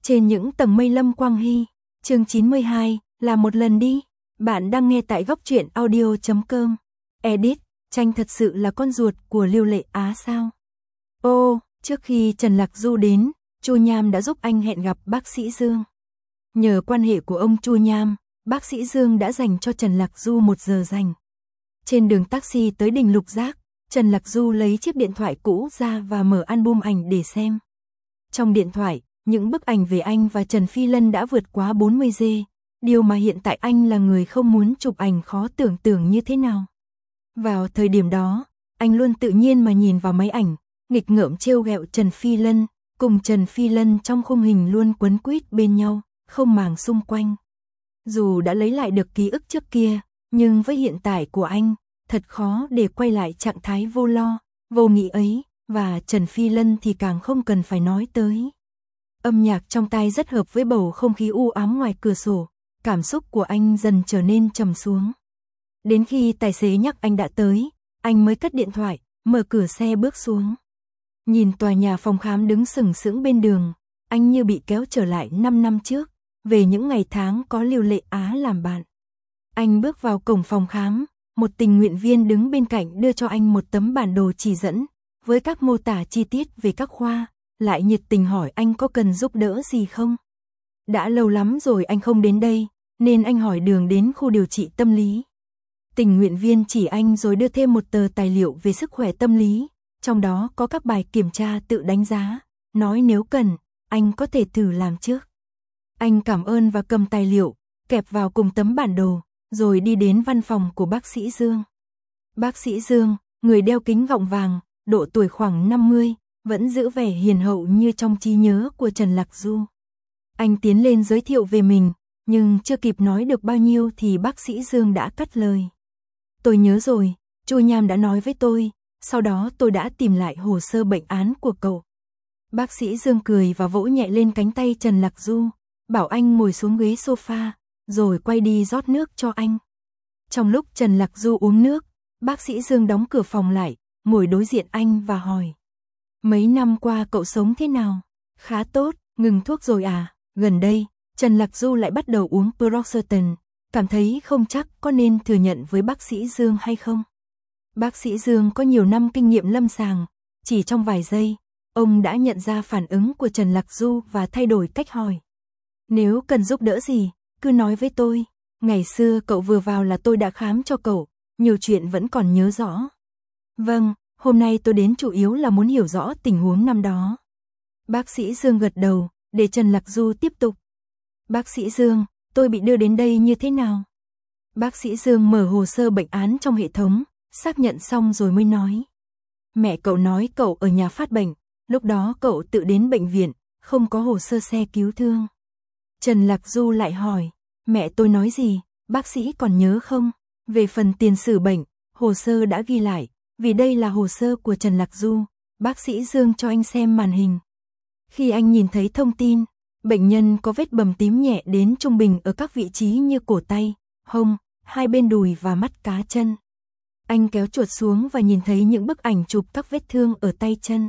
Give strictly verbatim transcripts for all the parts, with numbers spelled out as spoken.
Trên những tầng mây Lâm Quang Hy, chương chín mươi hai, là một lần đi. Bạn đang nghe tại góc truyện audio chấm com. Edit, Tranh thật sự là con ruột của Lưu Lệ Á sao? Ô, trước khi Trần Lạc Du đến, Chu Nham đã giúp anh hẹn gặp bác sĩ Dương. Nhờ quan hệ của ông Chu Nham, bác sĩ Dương đã dành cho Trần Lạc Du một giờ dành. Trên đường taxi tới đỉnh Lục Giác, Trần Lạc Du lấy chiếc điện thoại cũ ra và mở album ảnh để xem. Trong điện thoại, những bức ảnh về anh và Trần Phi Lân đã vượt quá bốn mươi giây, điều mà hiện tại anh là người không muốn chụp ảnh khó tưởng tượng như thế nào. Vào thời điểm đó, anh luôn tự nhiên mà nhìn vào máy ảnh, nghịch ngợm trêu ghẹo Trần Phi Lân, cùng Trần Phi Lân trong khung hình luôn quấn quýt bên nhau, không màng xung quanh. Dù đã lấy lại được ký ức trước kia, nhưng với hiện tại của anh, thật khó để quay lại trạng thái vô lo, vô nghĩ ấy, và Trần Phi Lân thì càng không cần phải nói tới. Âm nhạc trong tai rất hợp với bầu không khí u ám ngoài cửa sổ, cảm xúc của anh dần trở nên trầm xuống. Đến khi tài xế nhắc anh đã tới, anh mới cất điện thoại, mở cửa xe bước xuống. Nhìn tòa nhà phòng khám đứng sừng sững bên đường, anh như bị kéo trở lại năm năm trước, về những ngày tháng có Lưu Lệ Á làm bạn. Anh bước vào cổng phòng khám, một tình nguyện viên đứng bên cạnh đưa cho anh một tấm bản đồ chỉ dẫn, với các mô tả chi tiết về các khoa, lại nhiệt tình hỏi anh có cần giúp đỡ gì không. Đã lâu lắm rồi anh không đến đây, nên anh hỏi đường đến khu điều trị tâm lý. Tình nguyện viên chỉ anh rồi đưa thêm một tờ tài liệu về sức khỏe tâm lý, trong đó có các bài kiểm tra tự đánh giá, nói nếu cần, anh có thể thử làm trước. Anh cảm ơn và cầm tài liệu, kẹp vào cùng tấm bản đồ, rồi đi đến văn phòng của bác sĩ Dương. Bác sĩ Dương, người đeo kính gọng vàng, độ tuổi khoảng năm mươi, vẫn giữ vẻ hiền hậu như trong trí nhớ của Trần Lạc Du. Anh tiến lên giới thiệu về mình, nhưng chưa kịp nói được bao nhiêu thì bác sĩ Dương đã cắt lời. Tôi nhớ rồi, Chu Nham đã nói với tôi, sau đó tôi đã tìm lại hồ sơ bệnh án của cậu. Bác sĩ Dương cười và vỗ nhẹ lên cánh tay Trần Lạc Du, bảo anh ngồi xuống ghế sofa, rồi quay đi rót nước cho anh. Trong lúc Trần Lạc Du uống nước, bác sĩ Dương đóng cửa phòng lại, ngồi đối diện anh và hỏi. Mấy năm qua cậu sống thế nào? Khá tốt, ngừng thuốc rồi à? Gần đây, Trần Lạc Du lại bắt đầu uống Proxetan, cảm thấy không chắc có nên thừa nhận với bác sĩ Dương hay không. Bác sĩ Dương có nhiều năm kinh nghiệm lâm sàng, chỉ trong vài giây, ông đã nhận ra phản ứng của Trần Lạc Du và thay đổi cách hỏi. Nếu cần giúp đỡ gì, cứ nói với tôi, ngày xưa cậu vừa vào là tôi đã khám cho cậu, nhiều chuyện vẫn còn nhớ rõ. Vâng, hôm nay tôi đến chủ yếu là muốn hiểu rõ tình huống năm đó. Bác sĩ Dương gật đầu, để Trần Lạc Du tiếp tục. Bác sĩ Dương, tôi bị đưa đến đây như thế nào? Bác sĩ Dương mở hồ sơ bệnh án trong hệ thống, xác nhận xong rồi mới nói. Mẹ cậu nói cậu ở nhà phát bệnh, lúc đó cậu tự đến bệnh viện, không có hồ sơ xe cứu thương. Trần Lạc Du lại hỏi, mẹ tôi nói gì, bác sĩ còn nhớ không? Về phần tiền sử bệnh, hồ sơ đã ghi lại, vì đây là hồ sơ của Trần Lạc Du, bác sĩ Dương cho anh xem màn hình. Khi anh nhìn thấy thông tin, bệnh nhân có vết bầm tím nhẹ đến trung bình ở các vị trí như cổ tay, hông, hai bên đùi và mắt cá chân. Anh kéo chuột xuống và nhìn thấy những bức ảnh chụp các vết thương ở tay chân.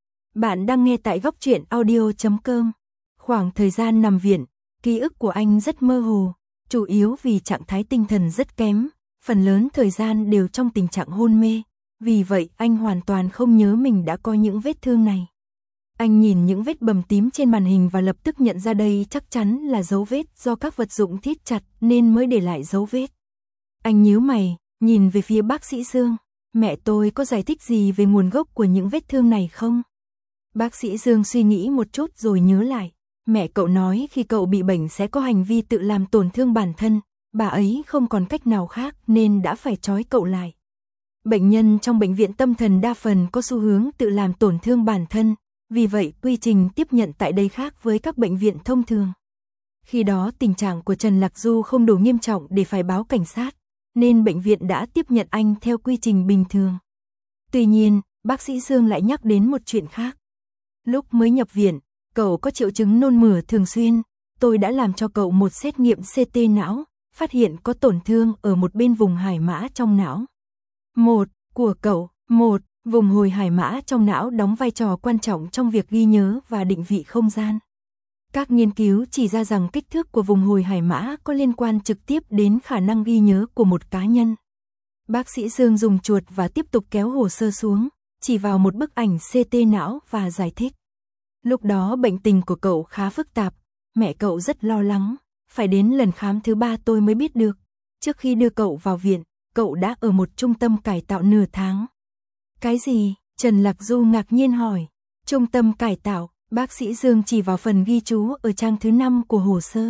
Bạn đang nghe tại góc truyện audio chấm com. Khoảng thời gian nằm viện, ký ức của anh rất mơ hồ, chủ yếu vì trạng thái tinh thần rất kém, phần lớn thời gian đều trong tình trạng hôn mê, vì vậy anh hoàn toàn không nhớ mình đã có những vết thương này. Anh nhìn những vết bầm tím trên màn hình và lập tức nhận ra đây chắc chắn là dấu vết do các vật dụng thít chặt nên mới để lại dấu vết. Anh nhíu mày, nhìn về phía bác sĩ Dương, mẹ tôi có giải thích gì về nguồn gốc của những vết thương này không? Bác sĩ Dương suy nghĩ một chút rồi nhớ lại, mẹ cậu nói khi cậu bị bệnh sẽ có hành vi tự làm tổn thương bản thân, bà ấy không còn cách nào khác nên đã phải trói cậu lại. Bệnh nhân trong bệnh viện tâm thần đa phần có xu hướng tự làm tổn thương bản thân, vì vậy quy trình tiếp nhận tại đây khác với các bệnh viện thông thường. Khi đó tình trạng của Trần Lạc Du không đủ nghiêm trọng để phải báo cảnh sát, nên bệnh viện đã tiếp nhận anh theo quy trình bình thường. Tuy nhiên, bác sĩ Dương lại nhắc đến một chuyện khác. Lúc mới nhập viện, cậu có triệu chứng nôn mửa thường xuyên, tôi đã làm cho cậu một xét nghiệm xê tê não, phát hiện có tổn thương ở một bên vùng hải mã trong não. Một, của cậu, một, vùng hồi hải mã trong não đóng vai trò quan trọng trong việc ghi nhớ và định vị không gian. Các nghiên cứu chỉ ra rằng kích thước của vùng hồi hải mã có liên quan trực tiếp đến khả năng ghi nhớ của một cá nhân. Bác sĩ Dương dùng chuột và tiếp tục kéo hồ sơ xuống, chỉ vào một bức ảnh xê tê não và giải thích. Lúc đó bệnh tình của cậu khá phức tạp, mẹ cậu rất lo lắng, phải đến lần khám thứ ba tôi mới biết được. Trước khi đưa cậu vào viện, cậu đã ở một trung tâm cải tạo nửa tháng. Cái gì? Trần Lạc Du ngạc nhiên hỏi. Trung tâm cải tạo, bác sĩ Dương chỉ vào phần ghi chú ở trang thứ năm của hồ sơ.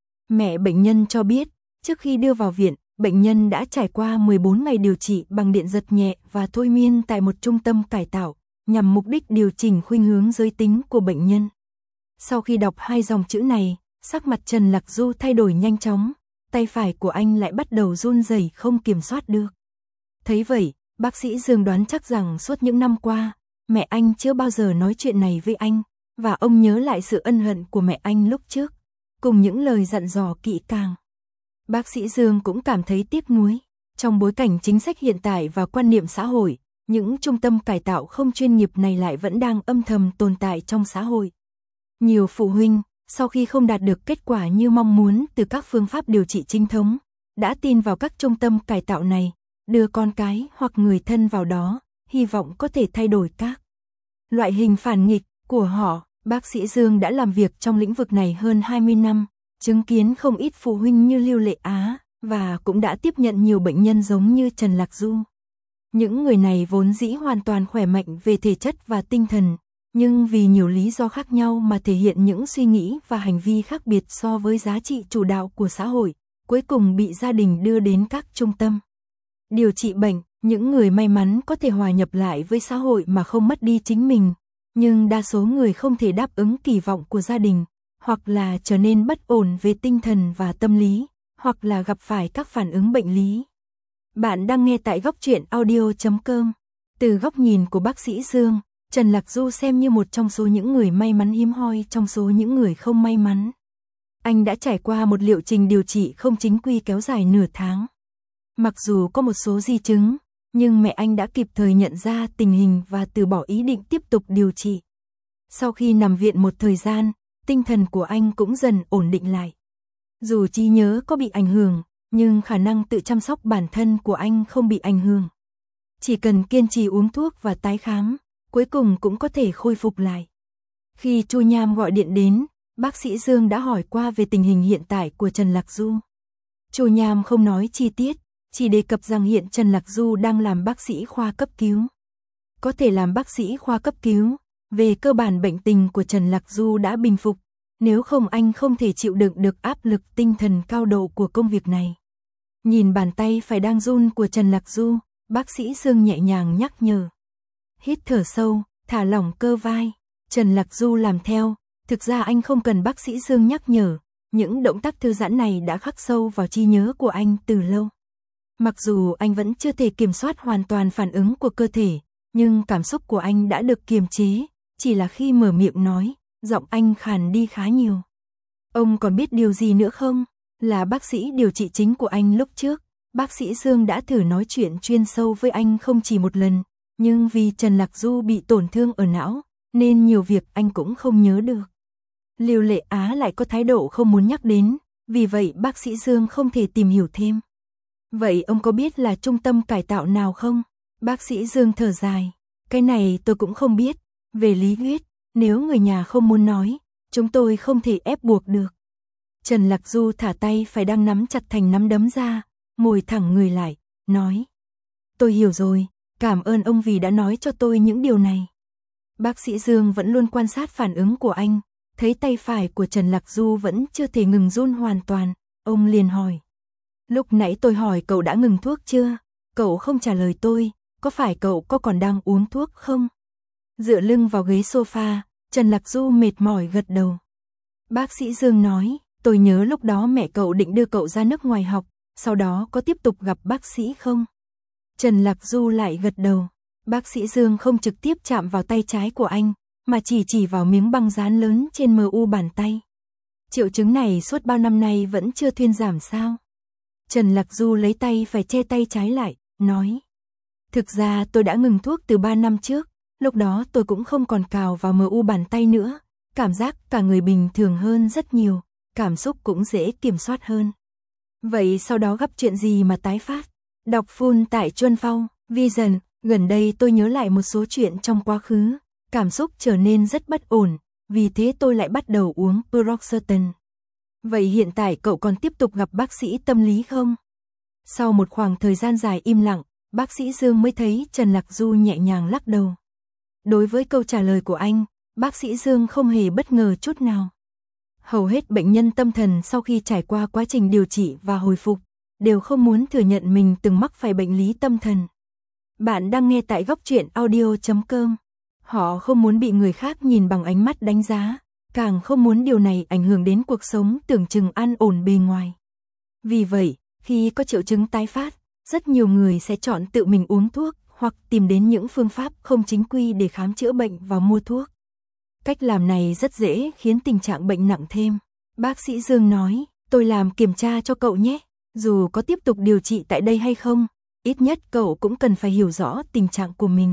Mẹ bệnh nhân cho biết, trước khi đưa vào viện, bệnh nhân đã trải qua mười bốn ngày điều trị bằng điện giật nhẹ và thôi miên tại một trung tâm cải tạo, nhằm mục đích điều chỉnh khuynh hướng giới tính của bệnh nhân. Sau khi đọc hai dòng chữ này, sắc mặt Trần Lạc Du thay đổi nhanh chóng, tay phải của anh lại bắt đầu run rẩy không kiểm soát được. Thấy vậy, bác sĩ Dương đoán chắc rằng suốt những năm qua, mẹ anh chưa bao giờ nói chuyện này với anh, và ông nhớ lại sự ân hận của mẹ anh lúc trước, cùng những lời dặn dò kỹ càng. Bác sĩ Dương cũng cảm thấy tiếc nuối. Trong bối cảnh chính sách hiện tại và quan niệm xã hội, những trung tâm cải tạo không chuyên nghiệp này lại vẫn đang âm thầm tồn tại trong xã hội. Nhiều phụ huynh, sau khi không đạt được kết quả như mong muốn từ các phương pháp điều trị chính thống, đã tin vào các trung tâm cải tạo này, đưa con cái hoặc người thân vào đó, hy vọng có thể thay đổi các loại hình phản nghịch của họ. Bác sĩ Dương đã làm việc trong lĩnh vực này hơn hai mươi năm, chứng kiến không ít phụ huynh như Lưu Lệ Á, và cũng đã tiếp nhận nhiều bệnh nhân giống như Trần Lạc Du. Những người này vốn dĩ hoàn toàn khỏe mạnh về thể chất và tinh thần, nhưng vì nhiều lý do khác nhau mà thể hiện những suy nghĩ và hành vi khác biệt so với giá trị chủ đạo của xã hội, cuối cùng bị gia đình đưa đến các trung tâm điều trị bệnh. Những người may mắn có thể hòa nhập lại với xã hội mà không mất đi chính mình, nhưng đa số người không thể đáp ứng kỳ vọng của gia đình, hoặc là trở nên bất ổn về tinh thần và tâm lý, hoặc là gặp phải các phản ứng bệnh lý. Bạn đang nghe tại góc truyện audio chấm com. Từ góc nhìn của bác sĩ Dương, Trần Lạc Du xem như một trong số những người may mắn hiếm hoi trong số những người không may mắn. Anh đã trải qua một liệu trình điều trị không chính quy kéo dài nửa tháng. Mặc dù có một số di chứng, nhưng mẹ anh đã kịp thời nhận ra tình hình và từ bỏ ý định tiếp tục điều trị. Sau khi nằm viện một thời gian, tinh thần của anh cũng dần ổn định lại. Dù trí nhớ có bị ảnh hưởng, nhưng khả năng tự chăm sóc bản thân của anh không bị ảnh hưởng. Chỉ cần kiên trì uống thuốc và tái khám, cuối cùng cũng có thể khôi phục lại. Khi Chu Nham gọi điện đến, bác sĩ Dương đã hỏi qua về tình hình hiện tại của Trần Lạc Du. Chu Nham không nói chi tiết, chỉ đề cập rằng hiện Trần Lạc Du đang làm bác sĩ khoa cấp cứu. Có thể làm bác sĩ khoa cấp cứu, về cơ bản bệnh tình của Trần Lạc Du đã bình phục, nếu không anh không thể chịu đựng được áp lực tinh thần cao độ của công việc này. Nhìn bàn tay phải đang run của Trần Lạc Du, bác sĩ Dương nhẹ nhàng nhắc nhở. Hít thở sâu, thả lỏng cơ vai. Trần Lạc Du làm theo, thực ra anh không cần bác sĩ Dương nhắc nhở, những động tác thư giãn này đã khắc sâu vào trí nhớ của anh từ lâu. Mặc dù anh vẫn chưa thể kiểm soát hoàn toàn phản ứng của cơ thể, nhưng cảm xúc của anh đã được kiềm chế, chỉ là khi mở miệng nói, giọng anh khàn đi khá nhiều. Ông còn biết điều gì nữa không? Là bác sĩ điều trị chính của anh lúc trước, bác sĩ Dương đã thử nói chuyện chuyên sâu với anh không chỉ một lần, nhưng vì Trần Lạc Du bị tổn thương ở não, nên nhiều việc anh cũng không nhớ được. Lưu Lệ Á lại có thái độ không muốn nhắc đến, vì vậy bác sĩ Dương không thể tìm hiểu thêm. Vậy ông có biết là trung tâm cải tạo nào không? Bác sĩ Dương thở dài. Cái này tôi cũng không biết. Về lý thuyết, nếu người nhà không muốn nói, chúng tôi không thể ép buộc được. Trần Lạc Du thả tay phải đang nắm chặt thành nắm đấm ra, ngồi thẳng người lại, nói. Tôi hiểu rồi, cảm ơn ông vì đã nói cho tôi những điều này. Bác sĩ Dương vẫn luôn quan sát phản ứng của anh, thấy tay phải của Trần Lạc Du vẫn chưa thể ngừng run hoàn toàn, ông liền hỏi. Lúc nãy tôi hỏi cậu đã ngừng thuốc chưa? Cậu không trả lời tôi, có phải cậu có còn đang uống thuốc không? Dựa lưng vào ghế sofa, Trần Lạc Du mệt mỏi gật đầu. Bác sĩ Dương nói, tôi nhớ lúc đó mẹ cậu định đưa cậu ra nước ngoài học, sau đó có tiếp tục gặp bác sĩ không? Trần Lạc Du lại gật đầu. Bác sĩ Dương không trực tiếp chạm vào tay trái của anh, mà chỉ chỉ vào miếng băng dán lớn trên mờ u bàn tay. Triệu chứng này suốt bao năm nay vẫn chưa thuyên giảm sao? Trần Lạc Du lấy tay phải che tay trái lại, nói. Thực ra tôi đã ngừng thuốc từ ba năm trước, lúc đó tôi cũng không còn cào vào mờ u bàn tay nữa, cảm giác cả người bình thường hơn rất nhiều, cảm xúc cũng dễ kiểm soát hơn. Vậy sau đó gặp chuyện gì mà tái phát? Đọc full tại Chuân Phong, Vision, gần đây tôi nhớ lại một số chuyện trong quá khứ, cảm xúc trở nên rất bất ổn, vì thế tôi lại bắt đầu uống Paroxetine. Vậy hiện tại cậu còn tiếp tục gặp bác sĩ tâm lý không? Sau một khoảng thời gian dài im lặng, bác sĩ Dương mới thấy Trần Lạc Du nhẹ nhàng lắc đầu. Đối với câu trả lời của anh, bác sĩ Dương không hề bất ngờ chút nào. Hầu hết bệnh nhân tâm thần sau khi trải qua quá trình điều trị và hồi phục, đều không muốn thừa nhận mình từng mắc phải bệnh lý tâm thần. Bạn đang nghe tại góc truyện audio chấm com. Họ không muốn bị người khác nhìn bằng ánh mắt đánh giá, càng không muốn điều này ảnh hưởng đến cuộc sống tưởng chừng an ổn bề ngoài. Vì vậy, khi có triệu chứng tái phát, rất nhiều người sẽ chọn tự mình uống thuốc hoặc tìm đến những phương pháp không chính quy để khám chữa bệnh và mua thuốc. Cách làm này rất dễ khiến tình trạng bệnh nặng thêm. Bác sĩ Dương nói, tôi làm kiểm tra cho cậu nhé. Dù có tiếp tục điều trị tại đây hay không, ít nhất cậu cũng cần phải hiểu rõ tình trạng của mình.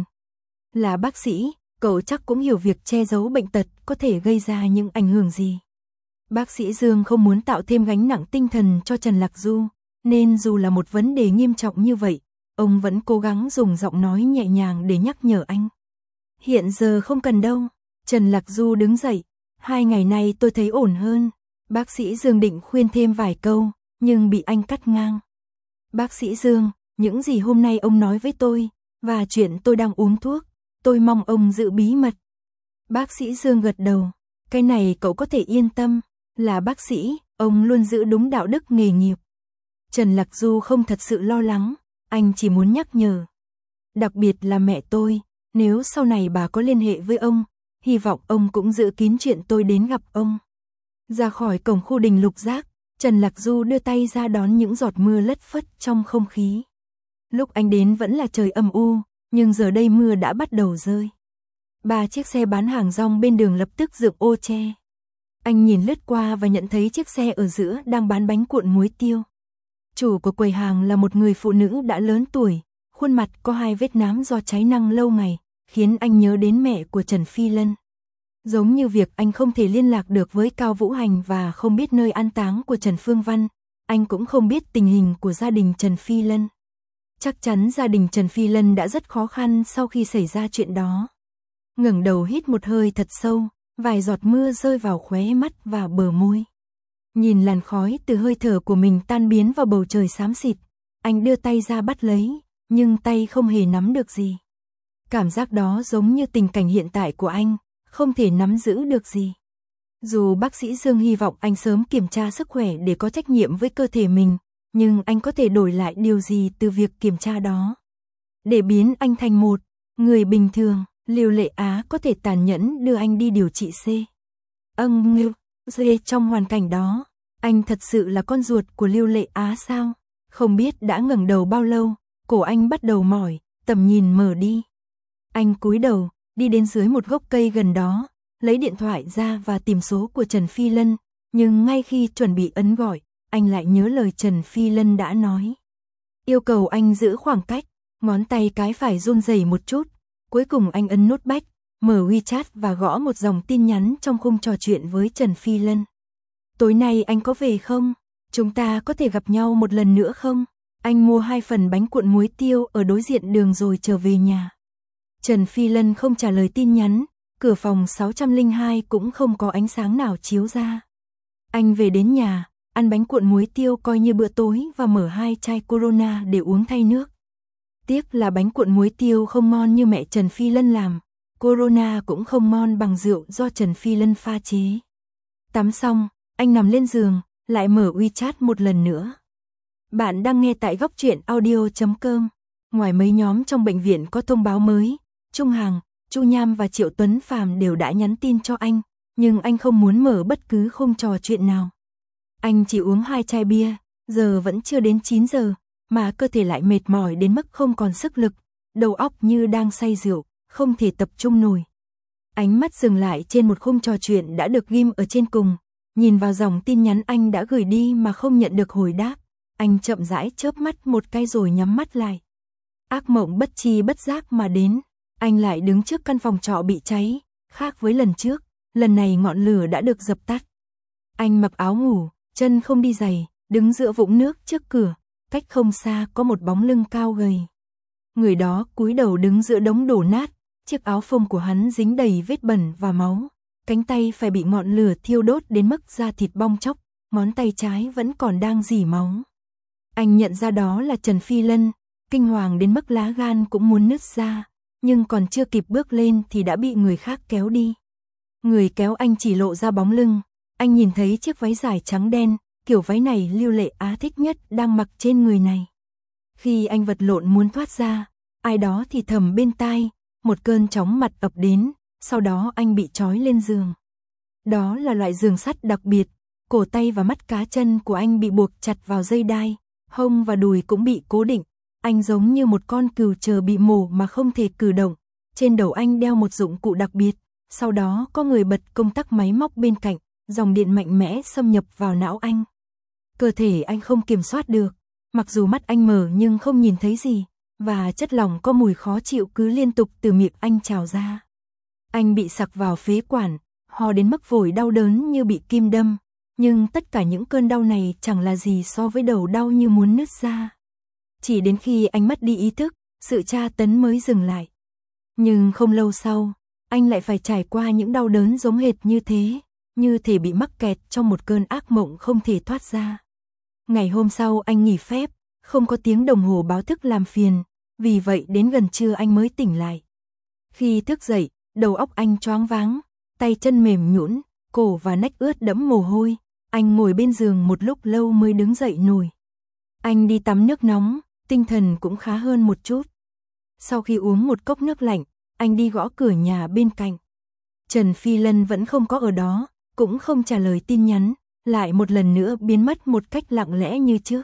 Là bác sĩ, cậu chắc cũng hiểu việc che giấu bệnh tật có thể gây ra những ảnh hưởng gì. Bác sĩ Dương không muốn tạo thêm gánh nặng tinh thần cho Trần Lạc Du, nên dù là một vấn đề nghiêm trọng như vậy, ông vẫn cố gắng dùng giọng nói nhẹ nhàng để nhắc nhở anh. Hiện giờ không cần đâu. Trần Lạc Du đứng dậy. Hai ngày nay tôi thấy ổn hơn. Bác sĩ Dương định khuyên thêm vài câu, nhưng bị anh cắt ngang. Bác sĩ Dương, những gì hôm nay ông nói với tôi, và chuyện tôi đang uống thuốc, tôi mong ông giữ bí mật. Bác sĩ Dương gật đầu. Cái này cậu có thể yên tâm. Là bác sĩ, ông luôn giữ đúng đạo đức nghề nghiệp. Trần Lạc Du không thật sự lo lắng, anh chỉ muốn nhắc nhở. Đặc biệt là mẹ tôi, nếu sau này bà có liên hệ với ông, hy vọng ông cũng giữ kín chuyện tôi đến gặp ông. Ra khỏi cổng khu đình Lục Giác, Trần Lạc Du đưa tay ra đón những giọt mưa lất phất trong không khí. Lúc anh đến vẫn là trời âm u, nhưng giờ đây mưa đã bắt đầu rơi. Ba chiếc xe bán hàng rong bên đường lập tức dựng ô che. Anh nhìn lướt qua và nhận thấy chiếc xe ở giữa đang bán bánh cuộn muối tiêu. Chủ của quầy hàng là một người phụ nữ đã lớn tuổi, khuôn mặt có hai vết nám do cháy năng lâu ngày, khiến anh nhớ đến mẹ của Trần Phi Lân. Giống như việc anh không thể liên lạc được với Cao Vũ Hành và không biết nơi an táng của Trần Phương Văn, anh cũng không biết tình hình của gia đình Trần Phi Lân. Chắc chắn gia đình Trần Phi Lân đã rất khó khăn sau khi xảy ra chuyện đó. Ngẩng đầu hít một hơi thật sâu, vài giọt mưa rơi vào khóe mắt và bờ môi. Nhìn làn khói từ hơi thở của mình tan biến vào bầu trời xám xịt, anh đưa tay ra bắt lấy, nhưng tay không hề nắm được gì. Cảm giác đó giống như tình cảnh hiện tại của anh, không thể nắm giữ được gì. Dù bác sĩ Dương hy vọng anh sớm kiểm tra sức khỏe để có trách nhiệm với cơ thể mình, nhưng anh có thể đổi lại điều gì từ việc kiểm tra đó? Để biến anh thành một người bình thường, Lưu Lệ Á có thể tàn nhẫn đưa anh đi điều trị C. Âng ngưu, dê trong hoàn cảnh đó, anh thật sự là con ruột của Lưu Lệ Á sao? Không biết đã ngẩng đầu bao lâu, cổ anh bắt đầu mỏi, tầm nhìn mở đi. Anh cúi đầu, đi đến dưới một gốc cây gần đó, lấy điện thoại ra và tìm số của Trần Phi Lân, nhưng ngay khi chuẩn bị ấn gọi, anh lại nhớ lời Trần Phi Lân đã nói. Yêu cầu anh giữ khoảng cách, ngón tay cái phải run rẩy một chút, cuối cùng anh ấn nút back, mở WeChat và gõ một dòng tin nhắn trong khung trò chuyện với Trần Phi Lân. Tối nay anh có về không? Chúng ta có thể gặp nhau một lần nữa không? Anh mua hai phần bánh cuộn muối tiêu ở đối diện đường rồi trở về nhà. Trần Phi Lân không trả lời tin nhắn, cửa phòng sáu không hai cũng không có ánh sáng nào chiếu ra. Anh về đến nhà, ăn bánh cuộn muối tiêu coi như bữa tối và mở hai chai Corona để uống thay nước. Tiếc là bánh cuộn muối tiêu không ngon như mẹ Trần Phi Lân làm, Corona cũng không ngon bằng rượu do Trần Phi Lân pha chế. Tắm xong, anh nằm lên giường, lại mở WeChat một lần nữa. Bạn đang nghe tại góc truyện audio chấm com. Ngoài mấy nhóm trong bệnh viện có thông báo mới, Trung Hằng, Chu Nham và Triệu Tuấn Phàm đều đã nhắn tin cho anh, nhưng anh không muốn mở bất cứ khung trò chuyện nào. Anh chỉ uống hai chai bia, giờ vẫn chưa đến chín giờ, mà cơ thể lại mệt mỏi đến mức không còn sức lực, đầu óc như đang say rượu, không thể tập trung nổi. Ánh mắt dừng lại trên một khung trò chuyện đã được ghim ở trên cùng, nhìn vào dòng tin nhắn anh đã gửi đi mà không nhận được hồi đáp, anh chậm rãi chớp mắt một cái rồi nhắm mắt lại. Ác mộng bất chi bất giác mà đến, anh lại đứng trước căn phòng trọ bị cháy, khác với lần trước, lần này ngọn lửa đã được dập tắt. Anh mặc áo ngủ, chân không đi giày, đứng giữa vũng nước trước cửa, cách không xa có một bóng lưng cao gầy. Người đó cúi đầu đứng giữa đống đổ nát, chiếc áo phông của hắn dính đầy vết bẩn và máu, cánh tay phải bị ngọn lửa thiêu đốt đến mức da thịt bong tróc, ngón tay trái vẫn còn đang rỉ máu. Anh nhận ra đó là Trần Phi Lân, kinh hoàng đến mức lá gan cũng muốn nứt ra, nhưng còn chưa kịp bước lên thì đã bị người khác kéo đi. Người kéo anh chỉ lộ ra bóng lưng, anh nhìn thấy chiếc váy dài trắng đen, kiểu váy này Lưu Lệ Á thích nhất đang mặc trên người này. Khi anh vật lộn muốn thoát ra, ai đó thì thầm bên tai, một cơn chóng mặt ập đến, sau đó anh bị trói lên giường. Đó là loại giường sắt đặc biệt, cổ tay và mắt cá chân của anh bị buộc chặt vào dây đai, hông và đùi cũng bị cố định. Anh giống như một con cừu chờ bị mổ mà không thể cử động. Trên đầu anh đeo một dụng cụ đặc biệt, sau đó có người bật công tắc máy móc bên cạnh, dòng điện mạnh mẽ xâm nhập vào não anh. Cơ thể anh không kiểm soát được, mặc dù mắt anh mở nhưng không nhìn thấy gì, và chất lỏng có mùi khó chịu cứ liên tục từ miệng anh trào ra. Anh bị sặc vào phế quản, ho đến mức phổi đau đớn như bị kim đâm, nhưng tất cả những cơn đau này chẳng là gì so với đầu đau như muốn nứt ra. Chỉ đến khi anh mất đi ý thức, sự tra tấn mới dừng lại. Nhưng không lâu sau, anh lại phải trải qua những đau đớn giống hệt như thế, như thể bị mắc kẹt trong một cơn ác mộng không thể thoát ra. Ngày hôm sau anh nghỉ phép, không có tiếng đồng hồ báo thức làm phiền, vì vậy đến gần trưa anh mới tỉnh lại. Khi thức dậy, đầu óc anh choáng váng, tay chân mềm nhũn, cổ và nách ướt đẫm mồ hôi, anh ngồi bên giường một lúc lâu mới đứng dậy nổi. Anh đi tắm nước nóng, tinh thần cũng khá hơn một chút. Sau khi uống một cốc nước lạnh, anh đi gõ cửa nhà bên cạnh. Trần Phi Lân vẫn không có ở đó, cũng không trả lời tin nhắn, lại một lần nữa biến mất một cách lặng lẽ như trước.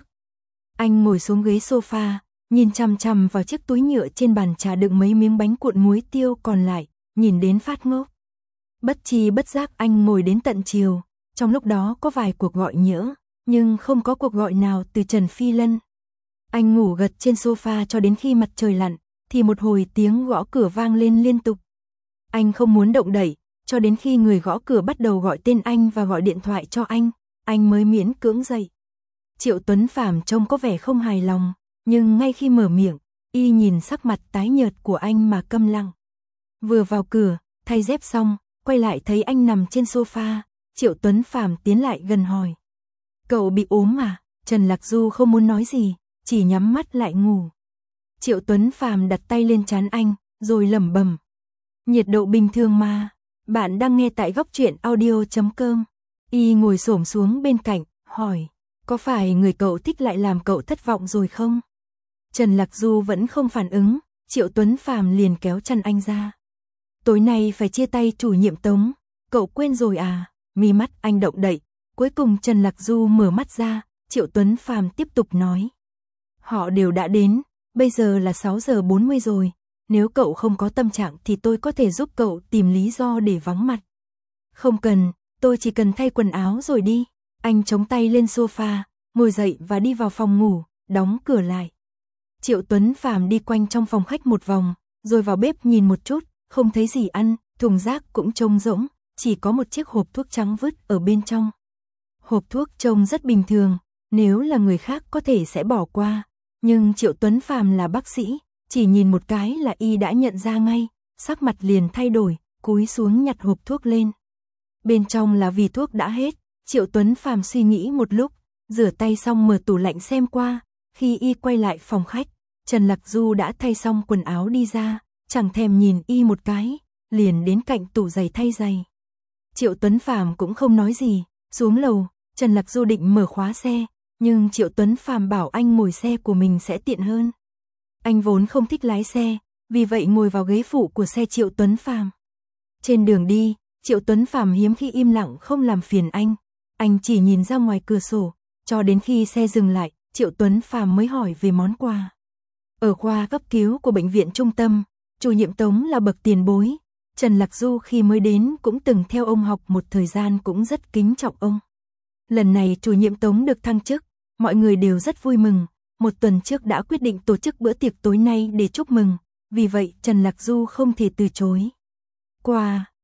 Anh ngồi xuống ghế sofa, nhìn chằm chằm vào chiếc túi nhựa trên bàn trà đựng mấy miếng bánh cuộn muối tiêu còn lại, nhìn đến phát ngốc. Bất chi bất giác anh ngồi đến tận chiều, trong lúc đó có vài cuộc gọi nhỡ, nhưng không có cuộc gọi nào từ Trần Phi Lân. Anh ngủ gật trên sofa cho đến khi mặt trời lặn, thì một hồi tiếng gõ cửa vang lên liên tục. Anh không muốn động đậy, cho đến khi người gõ cửa bắt đầu gọi tên anh và gọi điện thoại cho anh, anh mới miễn cưỡng dậy. Triệu Tuấn Phàm trông có vẻ không hài lòng, nhưng ngay khi mở miệng, y nhìn sắc mặt tái nhợt của anh mà câm lặng. Vừa vào cửa, thay dép xong, quay lại thấy anh nằm trên sofa, Triệu Tuấn Phàm tiến lại gần hỏi. Cậu bị ốm à? Trần Lạc Du không muốn nói gì, chỉ nhắm mắt lại ngủ. Triệu Tuấn Phàm đặt tay lên trán anh, rồi lẩm bẩm. Nhiệt độ bình thường mà, bạn đang nghe tại góc truyện audio chấm com. Y ngồi xổm xuống bên cạnh, hỏi, có phải người cậu thích lại làm cậu thất vọng rồi không? Trần Lạc Du vẫn không phản ứng, Triệu Tuấn Phàm liền kéo chân anh ra. Tối nay phải chia tay chủ nhiệm Tống, cậu quên rồi à? Mi mắt anh động đậy, cuối cùng Trần Lạc Du mở mắt ra, Triệu Tuấn Phàm tiếp tục nói. Họ đều đã đến, bây giờ là sáu giờ bốn mươi rồi, nếu cậu không có tâm trạng thì tôi có thể giúp cậu tìm lý do để vắng mặt. Không cần, tôi chỉ cần thay quần áo rồi đi. Anh chống tay lên sofa, ngồi dậy và đi vào phòng ngủ, đóng cửa lại. Triệu Tuấn Phàm đi quanh trong phòng khách một vòng, rồi vào bếp nhìn một chút, không thấy gì ăn, thùng rác cũng trông rỗng, chỉ có một chiếc hộp thuốc trắng vứt ở bên trong. Hộp thuốc trông rất bình thường, nếu là người khác có thể sẽ bỏ qua, nhưng Triệu Tuấn Phàm là bác sĩ, chỉ nhìn một cái là y đã nhận ra ngay, sắc mặt liền thay đổi, cúi xuống nhặt hộp thuốc lên. Bên trong là vỉ thuốc đã hết, Triệu Tuấn Phàm suy nghĩ một lúc, rửa tay xong mở tủ lạnh xem qua, khi y quay lại phòng khách, Trần Lạc Du đã thay xong quần áo đi ra, chẳng thèm nhìn y một cái, liền đến cạnh tủ giày thay giày. Triệu Tuấn Phàm cũng không nói gì, xuống lầu, Trần Lạc Du định mở khóa xe, nhưng Triệu Tuấn Phàm bảo anh ngồi xe của mình sẽ tiện hơn. Anh vốn không thích lái xe, vì vậy ngồi vào ghế phụ của xe Triệu Tuấn Phàm. Trên đường đi, Triệu Tuấn Phàm hiếm khi im lặng không làm phiền anh, anh chỉ nhìn ra ngoài cửa sổ, cho đến khi xe dừng lại, Triệu Tuấn Phàm mới hỏi về món quà. Ở khoa cấp cứu của bệnh viện trung tâm, chủ nhiệm Tống là bậc tiền bối, Trần Lạc Du khi mới đến cũng từng theo ông học một thời gian cũng rất kính trọng ông. Lần này chủ nhiệm Tống được thăng chức, mọi người đều rất vui mừng, một tuần trước đã quyết định tổ chức bữa tiệc tối nay để chúc mừng, vì vậy Trần Lạc Du không thể từ chối. Quà,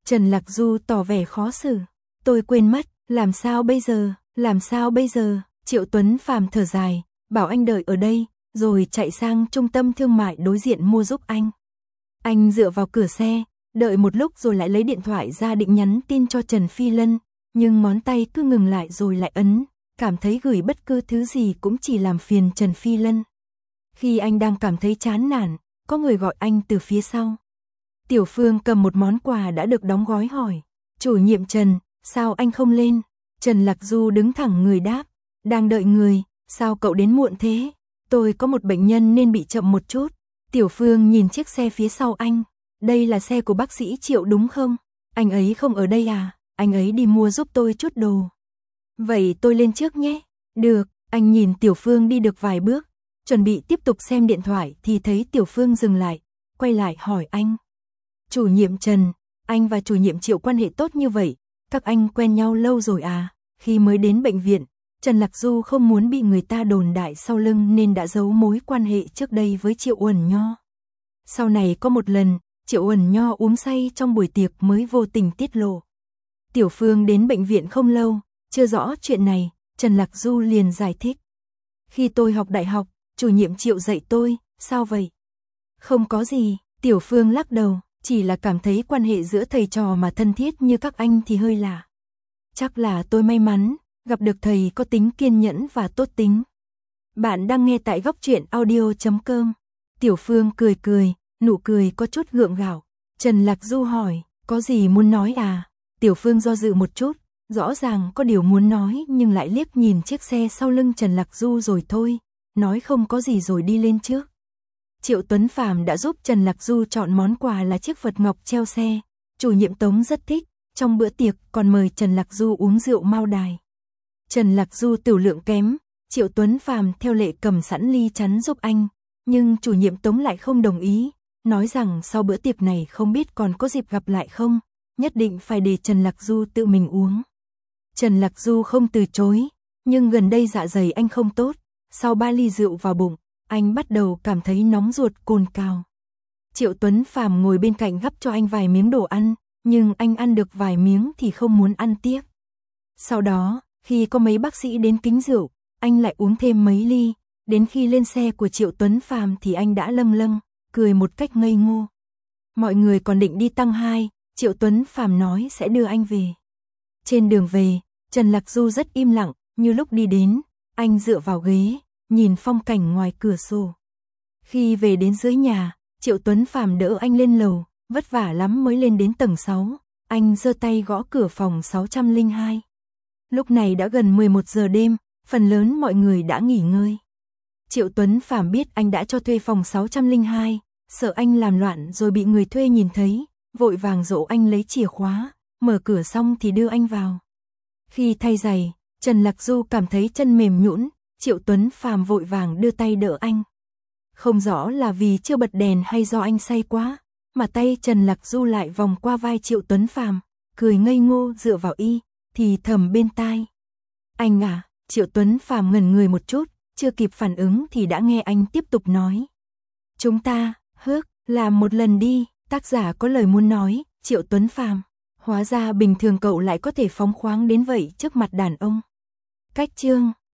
Trần Lạc Du tỏ vẻ khó xử. Tôi quên mất, làm sao bây giờ, làm sao bây giờ, Triệu Tuấn Phàm thở dài, bảo anh đợi ở đây, rồi chạy sang trung tâm thương mại đối diện mua giúp anh. Anh dựa vào cửa xe, đợi một lúc rồi lại lấy điện thoại ra định nhắn tin cho Trần Phi Lân, nhưng ngón tay cứ ngừng lại rồi lại ấn, cảm thấy gửi bất cứ thứ gì cũng chỉ làm phiền Trần Phi Lân. Khi anh đang cảm thấy chán nản, có người gọi anh từ phía sau. Tiểu Phương cầm một món quà đã được đóng gói hỏi, chủ nhiệm Trần, sao anh không lên? Trần Lạc Du đứng thẳng người đáp, đang đợi người, sao cậu đến muộn thế? Tôi có một bệnh nhân nên bị chậm một chút. Tiểu Phương nhìn chiếc xe phía sau anh, đây là xe của bác sĩ Triệu đúng không? Anh ấy không ở đây à? Anh ấy đi mua giúp tôi chút đồ. Vậy tôi lên trước nhé. Được, anh nhìn Tiểu Phương đi được vài bước, chuẩn bị tiếp tục xem điện thoại thì thấy Tiểu Phương dừng lại, quay lại hỏi anh. Chủ nhiệm Trần, anh và chủ nhiệm Triệu quan hệ tốt như vậy, các anh quen nhau lâu rồi à? Khi mới đến bệnh viện, Trần Lạc Du không muốn bị người ta đồn đại sau lưng nên đã giấu mối quan hệ trước đây với Triệu Uẩn Nho. Sau này có một lần, Triệu Uẩn Nho uống say trong buổi tiệc mới vô tình tiết lộ. Tiểu Phương đến bệnh viện không lâu, chưa rõ chuyện này, Trần Lạc Du liền giải thích. Khi tôi học đại học, chủ nhiệm Triệu dạy tôi, sao vậy? Không có gì, Tiểu Phương lắc đầu, chỉ là cảm thấy quan hệ giữa thầy trò mà thân thiết như các anh thì hơi lạ. Chắc là tôi may mắn, gặp được thầy có tính kiên nhẫn và tốt tính. Bạn đang nghe tại góc truyện audio chấm com. Tiểu Phương cười cười, nụ cười có chút gượng gạo. Trần Lạc Du hỏi, có gì muốn nói à? Tiểu Phương do dự một chút, rõ ràng có điều muốn nói nhưng lại liếc nhìn chiếc xe sau lưng Trần Lạc Du rồi thôi, nói không có gì rồi đi lên trước. Triệu Tuấn Phàm đã giúp Trần Lạc Du chọn món quà là chiếc vật ngọc treo xe. Chủ nhiệm Tống rất thích, trong bữa tiệc còn mời Trần Lạc Du uống rượu Mao Đài. Trần Lạc Du tiểu lượng kém, Triệu Tuấn Phàm theo lệ cầm sẵn ly chắn giúp anh, nhưng chủ nhiệm Tống lại không đồng ý, nói rằng sau bữa tiệc này không biết còn có dịp gặp lại không, nhất định phải để Trần Lạc Du tự mình uống. Trần Lạc Du không từ chối, nhưng gần đây dạ dày anh không tốt, sau ba ly rượu vào bụng, anh bắt đầu cảm thấy nóng ruột cồn cào. Triệu Tuấn Phàm ngồi bên cạnh gắp cho anh vài miếng đồ ăn, nhưng anh ăn được vài miếng thì không muốn ăn tiếp. Sau đó, khi có mấy bác sĩ đến kính rượu, anh lại uống thêm mấy ly, đến khi lên xe của Triệu Tuấn Phàm thì anh đã lâng lâng, cười một cách ngây ngô. Mọi người còn định đi tăng hai, Triệu Tuấn Phàm nói sẽ đưa anh về. Trên đường về, Trần Lạc Du rất im lặng, như lúc đi đến, anh dựa vào ghế, nhìn phong cảnh ngoài cửa sổ. Khi về đến dưới nhà, Triệu Tuấn Phàm đỡ anh lên lầu, vất vả lắm mới lên đến tầng sáu, anh giơ tay gõ cửa phòng sáu không hai. Lúc này đã gần mười một giờ đêm, phần lớn mọi người đã nghỉ ngơi. Triệu Tuấn Phàm biết anh đã cho thuê phòng sáu không hai, sợ anh làm loạn rồi bị người thuê nhìn thấy, vội vàng dỗ anh lấy chìa khóa, mở cửa xong thì đưa anh vào. Khi thay giày, Trần Lạc Du cảm thấy chân mềm nhũn, Triệu Tuấn Phàm vội vàng đưa tay đỡ anh. Không rõ là vì chưa bật đèn hay do anh say quá, mà tay Trần Lạc Du lại vòng qua vai Triệu Tuấn Phàm, cười ngây ngô dựa vào y, thì thầm bên tai. Anh à, Triệu Tuấn Phàm ngẩn người một chút, chưa kịp phản ứng thì đã nghe anh tiếp tục nói. Chúng ta, hước, làm một lần đi, tác giả có lời muốn nói, Triệu Tuấn Phàm. Hóa ra bình thường cậu lại có thể phóng khoáng đến vậy trước mặt đàn ông. Cách chương